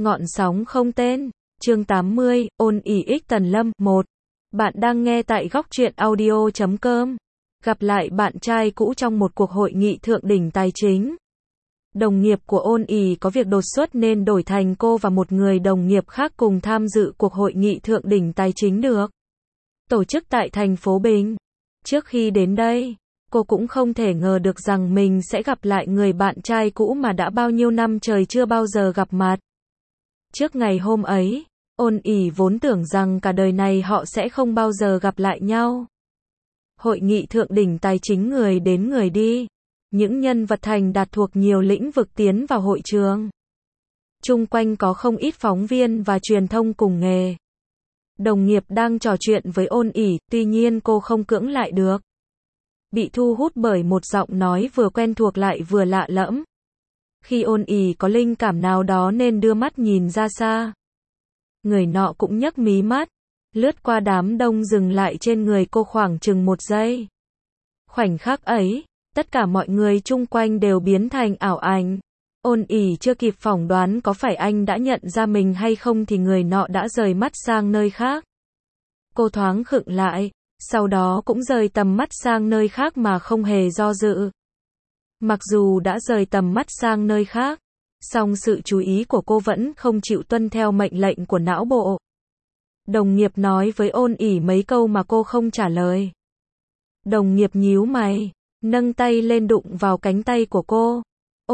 Ngọn sóng không tên. Chương 80, ôn ỉ ích Tần Lâm. 1. Bạn đang nghe tại góc truyện audio.com. Gặp lại bạn trai cũ trong một cuộc hội nghị thượng đỉnh tài chính. Đồng nghiệp của ôn ỉ có việc đột xuất nên đổi thành cô và một người đồng nghiệp khác cùng tham dự cuộc hội nghị thượng đỉnh tài chính được tổ chức tại thành phố Bình. Trước khi đến đây, cô cũng không thể ngờ được rằng mình sẽ gặp lại người bạn trai cũ mà đã bao nhiêu năm trời chưa bao giờ gặp mặt. Trước ngày hôm ấy, ôn ỉ vốn tưởng rằng cả đời này họ sẽ không bao giờ gặp lại nhau. Hội nghị thượng đỉnh tài chính người đến người đi. Những nhân vật thành đạt thuộc nhiều lĩnh vực tiến vào hội trường. Chung quanh có không ít phóng viên và truyền thông cùng nghề. Đồng nghiệp đang trò chuyện với ôn ỉ, tuy nhiên cô không cưỡng lại được. Bị thu hút bởi một giọng nói vừa quen thuộc lại vừa lạ lẫm. Khi ôn ỉ có linh cảm nào đó nên đưa mắt nhìn ra xa. Người nọ cũng nhấc mí mắt, lướt qua đám đông dừng lại trên người cô khoảng chừng 1 giây. Khoảnh khắc ấy, tất cả mọi người chung quanh đều biến thành ảo ảnh. Ôn ỉ chưa kịp phỏng đoán có phải anh đã nhận ra mình hay không thì người nọ đã rời mắt sang nơi khác. Cô thoáng khựng lại, sau đó cũng rời tầm mắt sang nơi khác mà không hề do dự. Mặc dù đã rời tầm mắt sang nơi khác, song sự chú ý của cô vẫn không chịu tuân theo mệnh lệnh của não bộ. Đồng nghiệp nói với ôn ỉ mấy câu mà cô không trả lời. Đồng nghiệp nhíu mày, nâng tay lên đụng vào cánh tay của cô.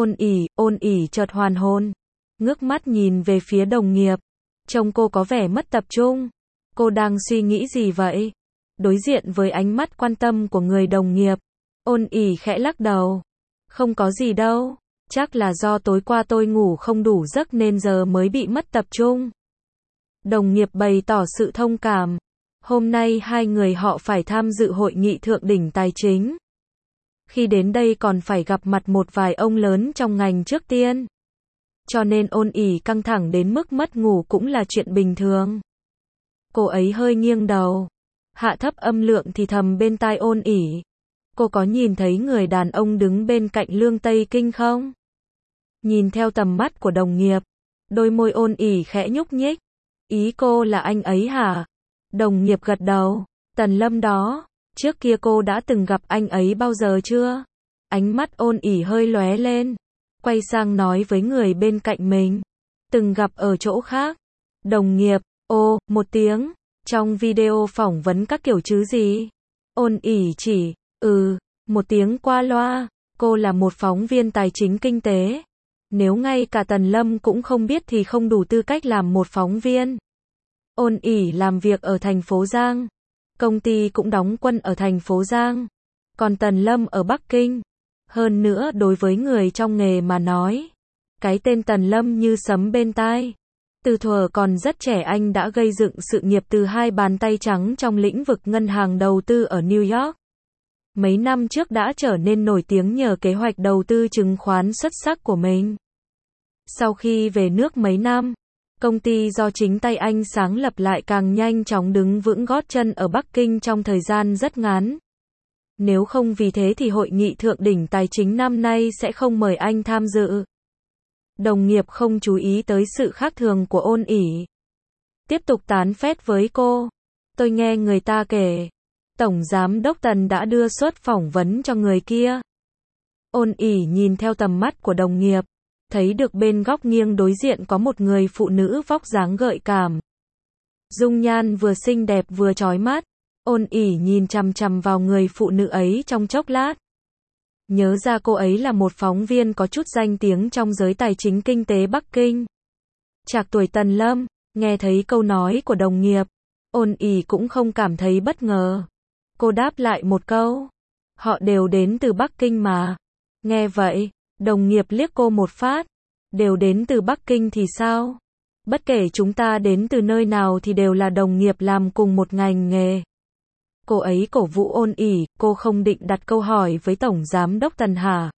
Ôn ỉ chợt hoàn hồn, ngước mắt nhìn về phía đồng nghiệp. Trông cô có vẻ mất tập trung. Cô đang suy nghĩ gì vậy? Đối diện với ánh mắt quan tâm của người đồng nghiệp, ôn ỉ khẽ lắc đầu. Không có gì đâu, chắc là do tối qua tôi ngủ không đủ giấc nên giờ mới bị mất tập trung. Đồng nghiệp bày tỏ sự thông cảm. Hôm nay hai người họ phải tham dự hội nghị thượng đỉnh tài chính. Khi đến đây còn phải gặp mặt một vài ông lớn trong ngành trước tiên. Cho nên ôn ỉ căng thẳng đến mức mất ngủ cũng là chuyện bình thường. Cô ấy hơi nghiêng đầu, hạ thấp âm lượng thì thầm bên tai ôn ỉ. Cô có nhìn thấy người đàn ông đứng bên cạnh Lương Tây Kinh không? Nhìn theo tầm mắt của đồng nghiệp, đôi môi ôn ỉ khẽ nhúc nhích. Ý cô là anh ấy hả? Đồng nghiệp gật đầu. Tần Lâm đó, trước kia cô đã từng gặp anh ấy bao giờ chưa? Ánh mắt ôn ỉ hơi lóe lên, quay sang nói với người bên cạnh mình. Từng gặp ở chỗ khác. Đồng nghiệp, một tiếng, trong video phỏng vấn các kiểu chứ gì? Ôn ỉ chỉ, một tiếng qua loa. Cô là một phóng viên tài chính kinh tế. Nếu ngay cả Tần Lâm cũng không biết thì không đủ tư cách làm một phóng viên. Ôn ỉ làm việc ở thành phố Giang. Công ty cũng đóng quân ở thành phố Giang. Còn Tần Lâm ở Bắc Kinh. Hơn nữa đối với người trong nghề mà nói, cái tên Tần Lâm như sấm bên tai. Từ thuở còn rất trẻ anh đã gây dựng sự nghiệp từ 2 bàn tay trắng trong lĩnh vực ngân hàng đầu tư ở New York. Mấy năm trước đã trở nên nổi tiếng nhờ kế hoạch đầu tư chứng khoán xuất sắc của mình. Sau khi về nước mấy năm, công ty do chính tay anh sáng lập lại càng nhanh chóng đứng vững gót chân ở Bắc Kinh trong thời gian rất ngắn. Nếu không vì thế thì hội nghị thượng đỉnh tài chính năm nay sẽ không mời anh tham dự. Đồng nghiệp không chú ý tới sự khác thường của ôn ỉ. Tiếp tục tán phét với cô. Tôi nghe người ta kể, Tổng Giám đốc Tần đã đưa suất phỏng vấn cho người kia. Ôn ỉ nhìn theo tầm mắt của đồng nghiệp, thấy được bên góc nghiêng đối diện có một người phụ nữ vóc dáng gợi cảm. Dung nhan vừa xinh đẹp vừa chói mắt. Ôn ỉ nhìn chằm chằm vào người phụ nữ ấy trong chốc lát. Nhớ ra cô ấy là một phóng viên có chút danh tiếng trong giới tài chính kinh tế Bắc Kinh. Trạc tuổi Tần Lâm, nghe thấy câu nói của đồng nghiệp, ôn ỉ cũng không cảm thấy bất ngờ. Cô đáp lại một câu. Họ đều đến từ Bắc Kinh mà. Nghe vậy, đồng nghiệp liếc cô một phát. Đều đến từ Bắc Kinh thì sao? Bất kể chúng ta đến từ nơi nào thì đều là đồng nghiệp làm cùng một ngành nghề. Cô ấy cổ vũ ôn ỉ, cô không định đặt câu hỏi với Tổng Giám đốc Tần hả?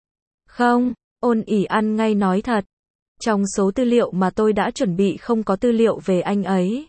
Không, ôn ỉ ăn ngay nói thật. Trong số tư liệu mà tôi đã chuẩn bị không có tư liệu về anh ấy.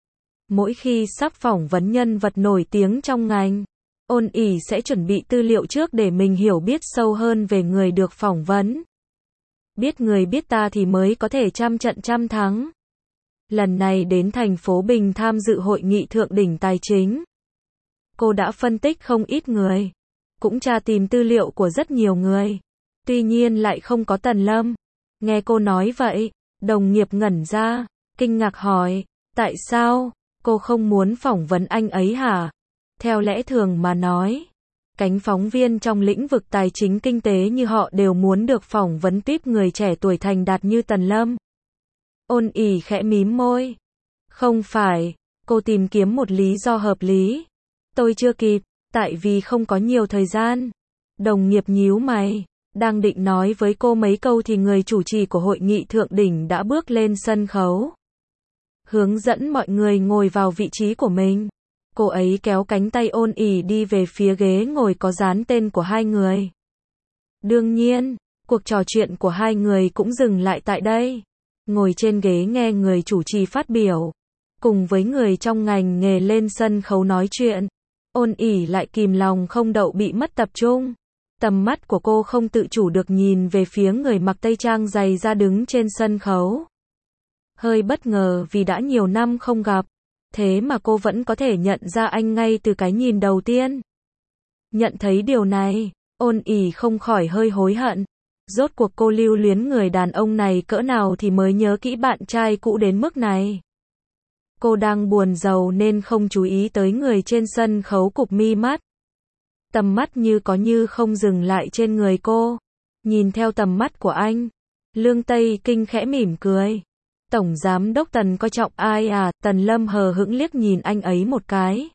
Mỗi khi sắp phỏng vấn nhân vật nổi tiếng trong ngành, ôn ỉ sẽ chuẩn bị tư liệu trước để mình hiểu biết sâu hơn về người được phỏng vấn. Biết người biết ta thì mới có thể trăm trận trăm thắng. Lần này đến thành phố Bình tham dự hội nghị thượng đỉnh tài chính. Cô đã phân tích không ít người, cũng tra tìm tư liệu của rất nhiều người. Tuy nhiên lại không có Tần Lâm. Nghe cô nói vậy, đồng nghiệp ngẩn ra, kinh ngạc hỏi, tại sao, cô không muốn phỏng vấn anh ấy hả? Theo lẽ thường mà nói, cánh phóng viên trong lĩnh vực tài chính kinh tế như họ đều muốn được phỏng vấn tiếp người trẻ tuổi thành đạt như Tần Lâm. Ôn ỉ khẽ mím môi. Không phải, cô tìm kiếm một lý do hợp lý. Tôi chưa kịp, tại vì không có nhiều thời gian. Đồng nghiệp nhíu mày, đang định nói với cô mấy câu thì người chủ trì của hội nghị thượng đỉnh đã bước lên sân khấu. Hướng dẫn mọi người ngồi vào vị trí của mình. Cô ấy kéo cánh tay Ôn ỉ đi về phía ghế ngồi có dán tên của hai người. Đương nhiên, cuộc trò chuyện của hai người cũng dừng lại tại đây. Ngồi trên ghế nghe người chủ trì phát biểu, cùng với người trong ngành nghề lên sân khấu nói chuyện. Ôn ỉ lại kìm lòng không đậu bị mất tập trung. Tầm mắt của cô không tự chủ được nhìn về phía người mặc tây trang dày da đứng trên sân khấu. Hơi bất ngờ vì đã nhiều năm không gặp, thế mà cô vẫn có thể nhận ra anh ngay từ cái nhìn đầu tiên. Nhận thấy điều này, Ôn ỉ không khỏi hơi hối hận. Rốt cuộc cô lưu luyến người đàn ông này cỡ nào thì mới nhớ kỹ bạn trai cũ đến mức này. Cô đang buồn rầu nên không chú ý tới người trên sân khấu cụp mi mắt. Tầm mắt như có như không dừng lại trên người cô. Nhìn theo tầm mắt của anh, Lương Tây Kinh khẽ mỉm cười. Tổng giám đốc Tần coi trọng ai à? Tần Lâm hờ hững liếc nhìn anh ấy một cái.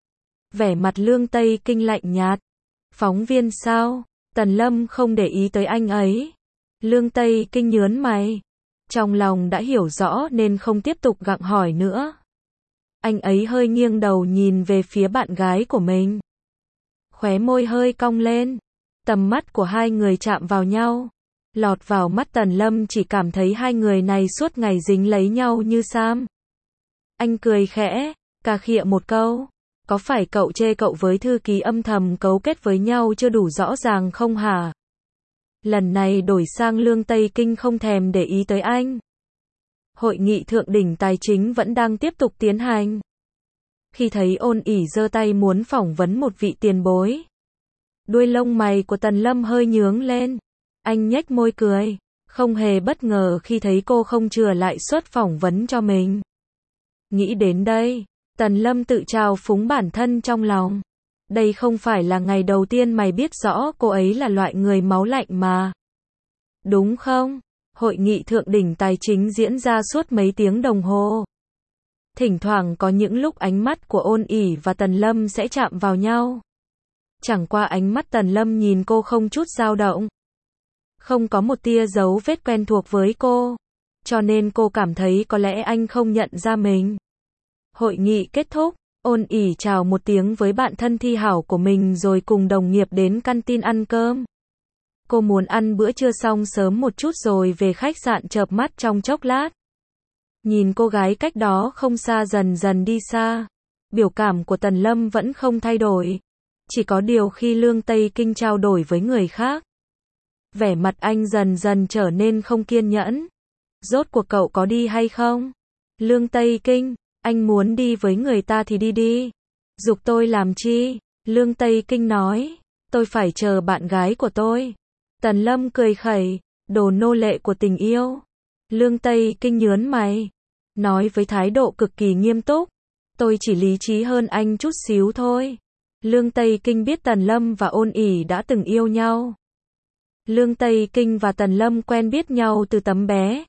Vẻ mặt Lương Tây Kinh lạnh nhạt. Phóng viên sao? Tần Lâm không để ý tới anh ấy. Lương Tây Kinh nhớn mày. Trong lòng đã hiểu rõ nên không tiếp tục gặng hỏi nữa. Anh ấy hơi nghiêng đầu nhìn về phía bạn gái của mình. Khóe môi hơi cong lên. Tầm mắt của hai người chạm vào nhau. Lọt vào mắt Tần Lâm chỉ cảm thấy hai người này suốt ngày dính lấy nhau như sam. Anh cười khẽ, cà khịa một câu. Có phải cậu chê cậu với thư ký âm thầm cấu kết với nhau chưa đủ rõ ràng không hả? Lần này đổi sang Lương Tây Kinh không thèm để ý tới anh. Hội nghị thượng đỉnh tài chính vẫn đang tiếp tục tiến hành. Khi thấy Ôn ỉ giơ tay muốn phỏng vấn một vị tiền bối, đuôi lông mày của Tần Lâm hơi nhướng lên. Anh nhếch môi cười, không hề bất ngờ khi thấy cô không chừa lại suất phỏng vấn cho mình. Nghĩ đến đây, Tần Lâm tự trào phúng bản thân trong lòng. Đây không phải là ngày đầu tiên mày biết rõ cô ấy là loại người máu lạnh mà. Đúng không? Hội nghị thượng đỉnh tài chính diễn ra suốt mấy tiếng đồng hồ. Thỉnh thoảng có những lúc ánh mắt của Ôn ỉ và Tần Lâm sẽ chạm vào nhau. Chẳng qua ánh mắt Tần Lâm nhìn cô không chút dao động. Không có một tia dấu vết quen thuộc với cô. Cho nên cô cảm thấy có lẽ anh không nhận ra mình. Hội nghị kết thúc, Ôn ỉ chào một tiếng với bạn thân thi hảo của mình rồi cùng đồng nghiệp đến canteen ăn cơm. Cô muốn ăn bữa trưa xong sớm một chút rồi về khách sạn chợp mắt trong chốc lát. Nhìn cô gái cách đó không xa dần dần đi xa. Biểu cảm của Tần Lâm vẫn không thay đổi. Chỉ có điều khi Lương Tây Kinh trao đổi với người khác, vẻ mặt anh dần dần trở nên không kiên nhẫn. Rốt cuộc cậu có đi hay không? Lương Tây Kinh, anh muốn đi với người ta thì đi đi. Giục tôi làm chi? Lương Tây Kinh nói, tôi phải chờ bạn gái của tôi. Tần Lâm cười khẩy, đồ nô lệ của tình yêu. Lương Tây Kinh nhớn mày, nói với thái độ cực kỳ nghiêm túc, tôi chỉ lý trí hơn anh chút xíu thôi. Lương Tây Kinh biết Tần Lâm và Ôn ỉ đã từng yêu nhau. Lương Tây Kinh và Tần Lâm quen biết nhau từ tấm bé.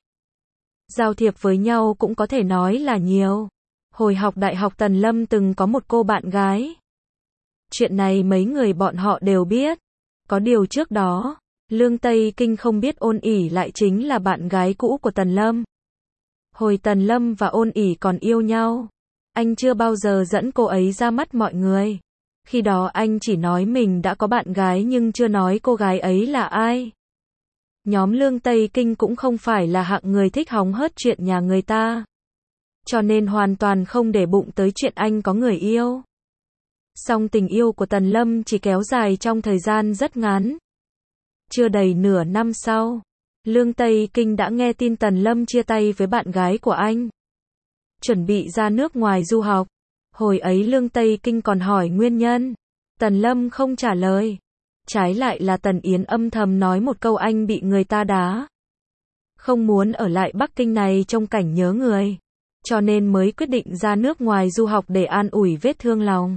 Giao thiệp với nhau cũng có thể nói là nhiều. Hồi học đại học Tần Lâm từng có một cô bạn gái. Chuyện này mấy người bọn họ đều biết. Có điều trước đó, Lương Tây Kinh không biết Ôn ỉ lại chính là bạn gái cũ của Tần Lâm. Hồi Tần Lâm và Ôn ỉ còn yêu nhau, anh chưa bao giờ dẫn cô ấy ra mắt mọi người. Khi đó anh chỉ nói mình đã có bạn gái nhưng chưa nói cô gái ấy là ai. Nhóm Lương Tây Kinh cũng không phải là hạng người thích hóng hớt chuyện nhà người ta. Cho nên hoàn toàn không để bụng tới chuyện anh có người yêu. Song tình yêu của Tần Lâm chỉ kéo dài trong thời gian rất ngắn. Chưa đầy nửa năm sau, Lương Tây Kinh đã nghe tin Tần Lâm chia tay với bạn gái của anh, chuẩn bị ra nước ngoài du học. Hồi ấy Lương Tây Kinh còn hỏi nguyên nhân. Tần Lâm không trả lời. Trái lại là Tần Yến âm thầm nói một câu anh bị người ta đá. Không muốn ở lại Bắc Kinh này trông cảnh nhớ người. Cho nên mới quyết định ra nước ngoài du học để an ủi vết thương lòng.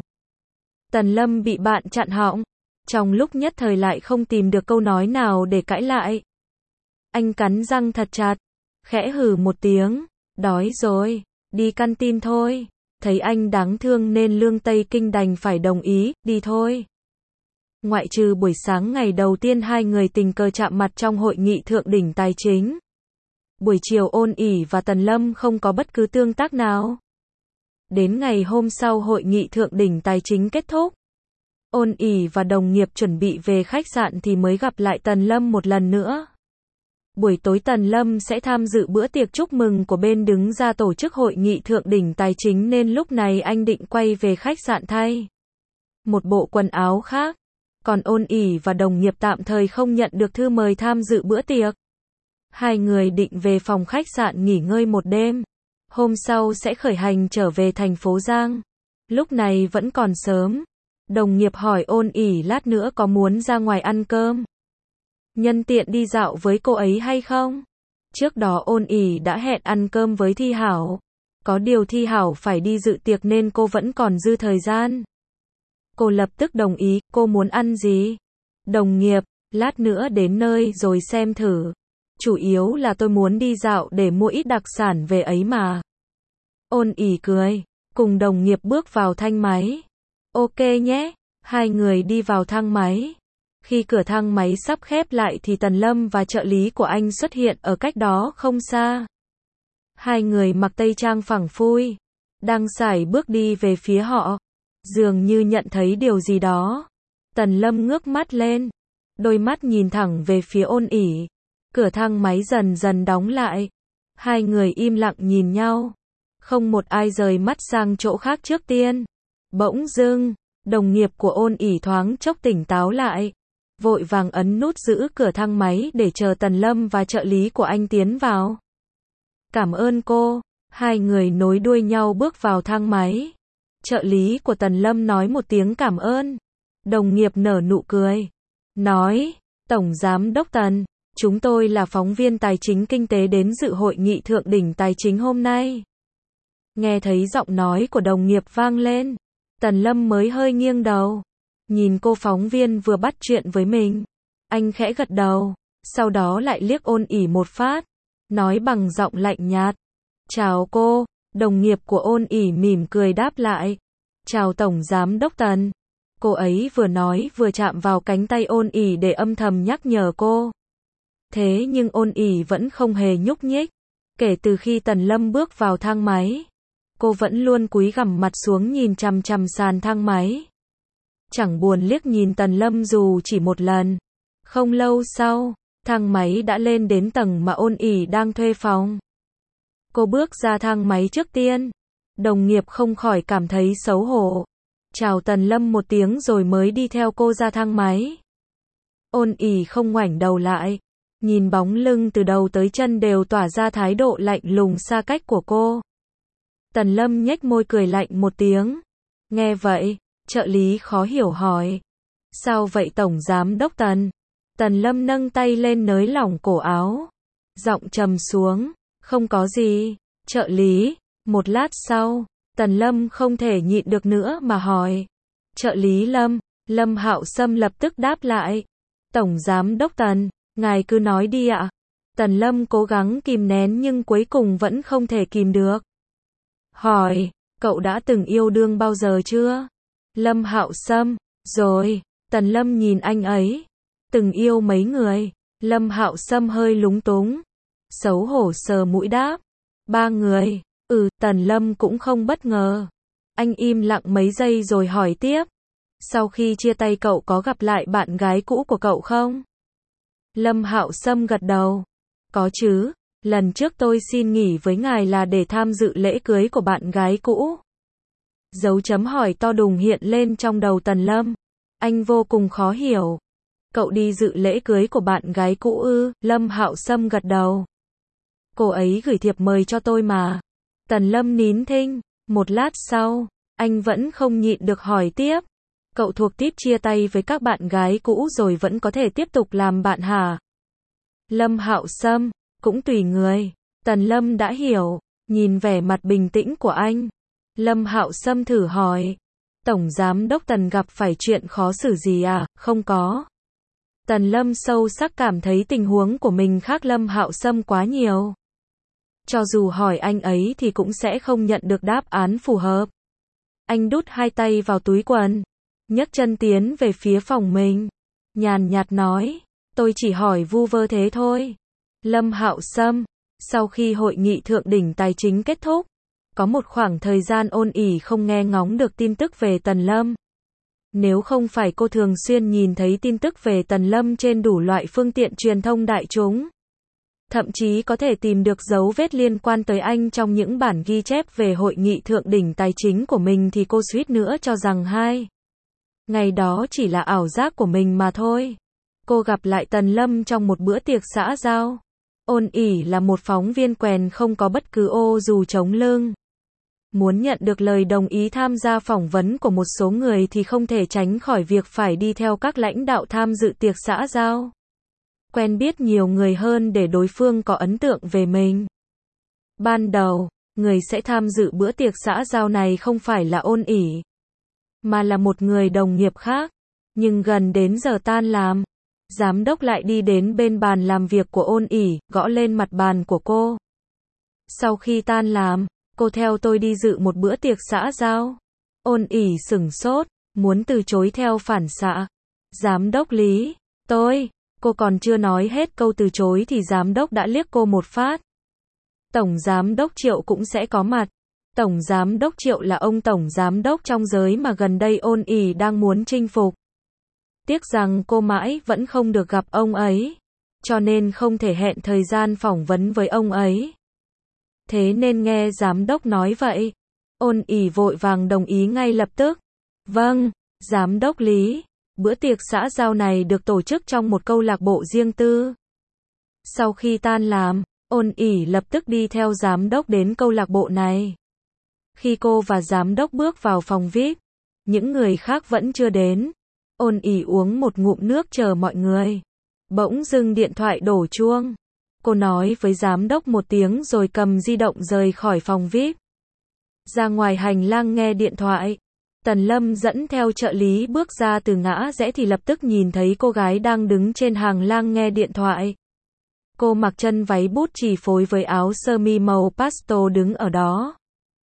Tần Lâm bị bạn chặn họng. Trong lúc nhất thời lại không tìm được câu nói nào để cãi lại. Anh cắn răng thật chặt. Khẽ hừ một tiếng. Đói rồi. Đi căn tin thôi. Thấy anh đáng thương nên Lương Tây Kinh đành phải đồng ý. Đi thôi. Ngoại trừ buổi sáng ngày đầu tiên hai người tình cờ chạm mặt trong hội nghị thượng đỉnh tài chính. Buổi chiều Ôn ỉ và Tần Lâm không có bất cứ tương tác nào. Đến ngày hôm sau hội nghị thượng đỉnh tài chính kết thúc. Ôn ỉ và đồng nghiệp chuẩn bị về khách sạn thì mới gặp lại Tần Lâm một lần nữa. Buổi tối Tần Lâm sẽ tham dự bữa tiệc chúc mừng của bên đứng ra tổ chức hội nghị thượng đỉnh tài chính nên lúc này anh định quay về khách sạn thay một bộ quần áo khác. Còn Ôn ỉ và đồng nghiệp tạm thời không nhận được thư mời tham dự bữa tiệc. Hai người định về phòng khách sạn nghỉ ngơi một đêm. Hôm sau sẽ khởi hành trở về thành phố Giang. Lúc này vẫn còn sớm. Đồng nghiệp hỏi Ôn ỉ lát nữa có muốn ra ngoài ăn cơm. Nhân tiện đi dạo với cô ấy hay không? Trước đó Ôn ỉ đã hẹn ăn cơm với Thi Hảo. Có điều Thi Hảo phải đi dự tiệc nên cô vẫn còn dư thời gian. Cô lập tức đồng ý, cô muốn ăn gì? Đồng nghiệp, lát nữa đến nơi rồi xem thử. Chủ yếu là tôi muốn đi dạo để mua ít đặc sản về ấy mà. Ôn ỉ cười, cùng đồng nghiệp bước vào thang máy. Ok nhé, hai người đi vào thang máy. Khi cửa thang máy sắp khép lại thì Tần Lâm và trợ lý của anh xuất hiện ở cách đó không xa. Hai người mặc tây trang phẳng phui, đang sải bước đi về phía họ. Dường như nhận thấy điều gì đó. Tần Lâm ngước mắt lên, đôi mắt nhìn thẳng về phía Ôn ỉ. Cửa thang máy dần dần đóng lại. Hai người im lặng nhìn nhau. Không một ai rời mắt sang chỗ khác trước tiên. Bỗng dưng, đồng nghiệp của Ôn ỉ thoáng chốc tỉnh táo lại. Vội vàng ấn nút giữ cửa thang máy để chờ Tần Lâm và trợ lý của anh tiến vào. Cảm ơn cô. Hai người nối đuôi nhau bước vào thang máy. Trợ lý của Tần Lâm nói một tiếng cảm ơn. Đồng nghiệp nở nụ cười. Nói, Tổng Giám đốc Tần, chúng tôi là phóng viên tài chính kinh tế đến dự hội nghị thượng đỉnh tài chính hôm nay. Nghe thấy giọng nói của đồng nghiệp vang lên. Tần Lâm mới hơi nghiêng đầu. Nhìn cô phóng viên vừa bắt chuyện với mình. Anh khẽ gật đầu. Sau đó lại liếc Ôn ỉ một phát. Nói bằng giọng lạnh nhạt. Chào cô. Đồng nghiệp của Ôn ỉ mỉm cười đáp lại. Chào Tổng Giám đốc Tần. Cô ấy vừa nói vừa chạm vào cánh tay Ôn ỉ để âm thầm nhắc nhở cô. Thế nhưng Ôn ỉ vẫn không hề nhúc nhích. Kể từ khi Tần Lâm bước vào thang máy, cô vẫn luôn cúi gằm mặt xuống nhìn chằm chằm sàn thang máy. Chẳng buồn liếc nhìn Tần Lâm dù chỉ một lần. Không lâu sau, thang máy đã lên đến tầng mà Ôn ỉ đang thuê phòng. Cô bước ra thang máy trước tiên. Đồng nghiệp không khỏi cảm thấy xấu hổ. Chào Tần Lâm một tiếng rồi mới đi theo cô ra thang máy. Ôn ỉ không ngoảnh đầu lại. Nhìn bóng lưng từ đầu tới chân đều tỏa ra thái độ lạnh lùng xa cách của cô. Tần Lâm nhếch môi cười lạnh một tiếng. Nghe vậy, trợ lý khó hiểu hỏi. Sao vậy Tổng Giám đốc Tần? Tần Lâm nâng tay lên nới lỏng cổ áo. Giọng trầm xuống. Không có gì. Trợ lý. Một lát sau, Tần Lâm không thể nhịn được nữa mà hỏi. Trợ lý Lâm. Lâm Hạo Sâm lập tức đáp lại. Tổng Giám đốc Tần, ngài cứ nói đi ạ. Tần Lâm cố gắng kìm nén nhưng cuối cùng vẫn không thể kìm được. Hỏi, cậu đã từng yêu đương bao giờ chưa? Lâm Hạo Sâm, rồi. Tần Lâm nhìn anh ấy. Từng yêu mấy người? Lâm Hạo Sâm hơi lúng túng. Xấu hổ sờ mũi đáp. 3 người. Tần Lâm cũng không bất ngờ. Anh im lặng mấy giây rồi hỏi tiếp. Sau khi chia tay cậu có gặp lại bạn gái cũ của cậu không? Lâm Hạo Sâm gật đầu. Có chứ, lần trước tôi xin nghỉ với ngài là để tham dự lễ cưới của bạn gái cũ. Dấu chấm hỏi to đùng hiện lên trong đầu Tần Lâm. Anh vô cùng khó hiểu. Cậu đi dự lễ cưới của bạn gái cũ ư? Lâm Hạo Sâm gật đầu. Cô ấy gửi thiệp mời cho tôi mà. Tần Lâm nín thinh. Một lát sau, anh vẫn không nhịn được hỏi tiếp. Cậu thuộc típ chia tay với các bạn gái cũ rồi vẫn có thể tiếp tục làm bạn hả? Lâm Hạo Sâm, cũng tùy người. Tần Lâm đã hiểu, nhìn vẻ mặt bình tĩnh của anh. Lâm Hạo Sâm thử hỏi. Tổng giám đốc Tần gặp phải chuyện khó xử gì à? Không có. Tần Lâm sâu sắc cảm thấy tình huống của mình khác Lâm Hạo Sâm quá nhiều. Cho dù hỏi anh ấy thì cũng sẽ không nhận được đáp án phù hợp. Anh đút hai tay vào túi quần, nhấc chân tiến về phía phòng mình. Nhàn nhạt nói, tôi chỉ hỏi vu vơ thế thôi. Lâm Hạo Sâm, sau khi hội nghị thượng đỉnh tài chính kết thúc, có một khoảng thời gian ôn ỉ không nghe ngóng được tin tức về Tần Lâm. Nếu không phải cô thường xuyên nhìn thấy tin tức về Tần Lâm trên đủ loại phương tiện truyền thông đại chúng, thậm chí có thể tìm được dấu vết liên quan tới anh trong những bản ghi chép về hội nghị thượng đỉnh tài chính của mình thì cô suýt nữa cho rằng ngày đó chỉ là ảo giác của mình mà thôi. Cô gặp lại Tần Lâm trong một bữa tiệc xã giao. Ôn ỉ là một phóng viên quèn không có bất cứ ô dù chống lưng. Muốn nhận được lời đồng ý tham gia phỏng vấn của một số người thì không thể tránh khỏi việc phải đi theo các lãnh đạo tham dự tiệc xã giao. Quen biết nhiều người hơn để đối phương có ấn tượng về mình. Ban đầu, người sẽ tham dự bữa tiệc xã giao này không phải là ôn ỉ, mà là một người đồng nghiệp khác. Nhưng gần đến giờ tan làm, giám đốc lại đi đến bên bàn làm việc của ôn ỉ, gõ lên mặt bàn của cô. Sau khi tan làm, cô theo tôi đi dự một bữa tiệc xã giao. Ôn ỉ sửng sốt, muốn từ chối theo phản xạ. Giám đốc Lý, cô còn chưa nói hết câu từ chối thì giám đốc đã liếc cô một phát. Tổng giám đốc Triệu cũng sẽ có mặt. Tổng giám đốc Triệu là ông tổng giám đốc trong giới mà gần đây ôn ỉ đang muốn chinh phục. Tiếc rằng cô mãi vẫn không được gặp ông ấy, cho nên không thể hẹn thời gian phỏng vấn với ông ấy. Thế nên nghe giám đốc nói vậy, ôn ỉ vội vàng đồng ý ngay lập tức. Vâng, giám đốc Lý, bữa tiệc xã giao này được tổ chức trong một câu lạc bộ riêng tư. Sau khi tan làm, ôn ỉ lập tức đi theo giám đốc đến câu lạc bộ này. Khi cô và giám đốc bước vào phòng VIP, những người khác vẫn chưa đến. Ôn ỉ uống một ngụm nước chờ mọi người. Bỗng dưng điện thoại đổ chuông. Cô nói với giám đốc một tiếng rồi cầm di động rời khỏi phòng VIP. Ra ngoài hành lang nghe điện thoại. Tần Lâm dẫn theo trợ lý bước ra từ ngã rẽ thì lập tức nhìn thấy cô gái đang đứng trên hàng lang nghe điện thoại. Cô mặc chân váy bút chì phối với áo sơ mi màu pastel đứng ở đó.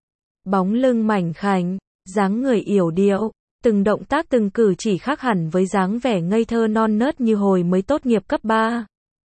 Bóng lưng mảnh khảnh, dáng người yểu điệu, từng động tác từng cử chỉ khác hẳn với dáng vẻ ngây thơ non nớt như hồi mới tốt nghiệp cấp 3.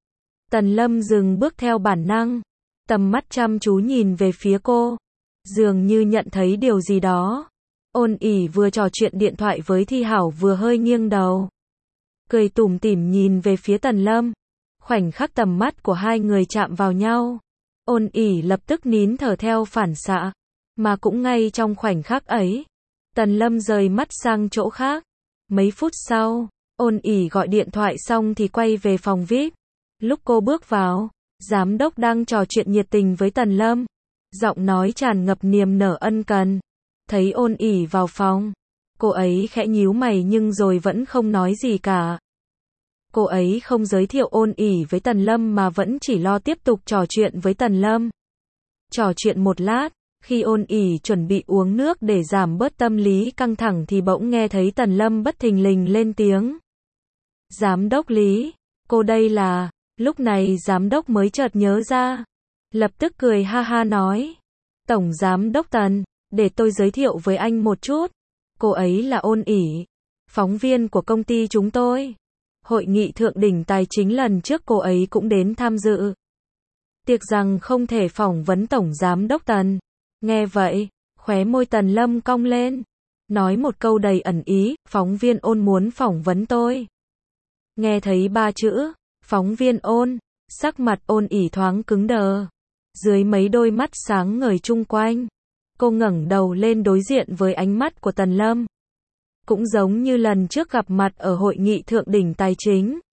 Tần Lâm dừng bước theo bản năng, tầm mắt chăm chú nhìn về phía cô, dường như nhận thấy điều gì đó. Ôn ỉ vừa trò chuyện điện thoại với Thi Hảo vừa hơi nghiêng đầu, cười tủm tỉm nhìn về phía Tần Lâm. Khoảnh khắc tầm mắt của hai người chạm vào nhau, ôn ỉ lập tức nín thở theo phản xạ, mà cũng ngay trong khoảnh khắc ấy, Tần Lâm rời mắt sang chỗ khác. Mấy phút sau, ôn ỉ gọi điện thoại xong thì quay về phòng VIP. Lúc cô bước vào, giám đốc đang trò chuyện nhiệt tình với Tần Lâm, giọng nói tràn ngập niềm nở ân cần. Thấy ôn ỉ vào phòng, cô ấy khẽ nhíu mày nhưng rồi vẫn không nói gì cả. Cô ấy không giới thiệu ôn ỉ với Tần Lâm mà vẫn chỉ lo tiếp tục trò chuyện với Tần Lâm. Trò chuyện một lát, khi ôn ỉ chuẩn bị uống nước để giảm bớt tâm lý căng thẳng thì bỗng nghe thấy Tần Lâm bất thình lình lên tiếng. Giám đốc Lý, cô đây là... Lúc này giám đốc mới chợt nhớ ra, lập tức cười ha ha nói. Tổng giám đốc Tần, để tôi giới thiệu với anh một chút. Cô ấy là ôn ỉ, phóng viên của công ty chúng tôi. Hội nghị thượng đỉnh tài chính lần trước cô ấy cũng đến tham dự. Tiếc rằng không thể phỏng vấn tổng giám đốc Tần. Nghe vậy, khóe môi Tần Lâm cong lên, nói một câu đầy ẩn ý, phóng viên ôn muốn phỏng vấn tôi. Nghe thấy ba chữ, phóng viên ôn, sắc mặt ôn ỉ thoáng cứng đờ. Dưới mấy đôi mắt sáng ngời chung quanh, cô ngẩng đầu lên đối diện với ánh mắt của Tần Lâm. Cũng giống như lần trước gặp mặt ở hội nghị thượng đỉnh tài chính.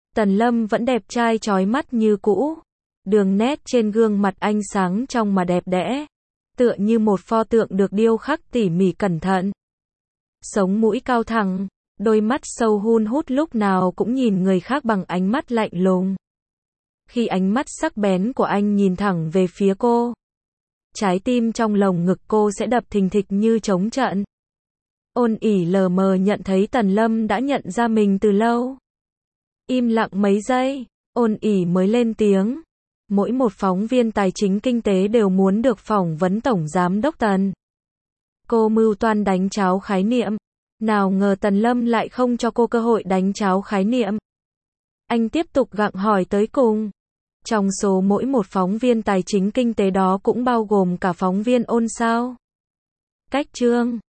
Tần Lâm vẫn đẹp trai chói mắt như cũ. Đường nét trên gương mặt anh sáng trong mà đẹp đẽ, tựa như một pho tượng được điêu khắc tỉ mỉ cẩn thận. Sống mũi cao thẳng, đôi mắt sâu hun hút lúc nào cũng nhìn người khác bằng ánh mắt lạnh lùng. Khi ánh mắt sắc bén của anh nhìn thẳng về phía cô, trái tim trong lồng ngực cô sẽ đập thình thịch như trống trận. Ôn ỉ lờ mờ nhận thấy Tần Lâm đã nhận ra mình từ lâu. Im lặng mấy giây, ôn ỉ mới lên tiếng. Mỗi một phóng viên tài chính kinh tế đều muốn được phỏng vấn Tổng Giám đốc Tần. Cô mưu toan đánh tráo khái niệm. Nào ngờ Tần Lâm lại không cho cô cơ hội đánh tráo khái niệm. Anh tiếp tục gặng hỏi tới cùng. Trong số mỗi một phóng viên tài chính kinh tế đó cũng bao gồm cả phóng viên Ôn sao? Cách chương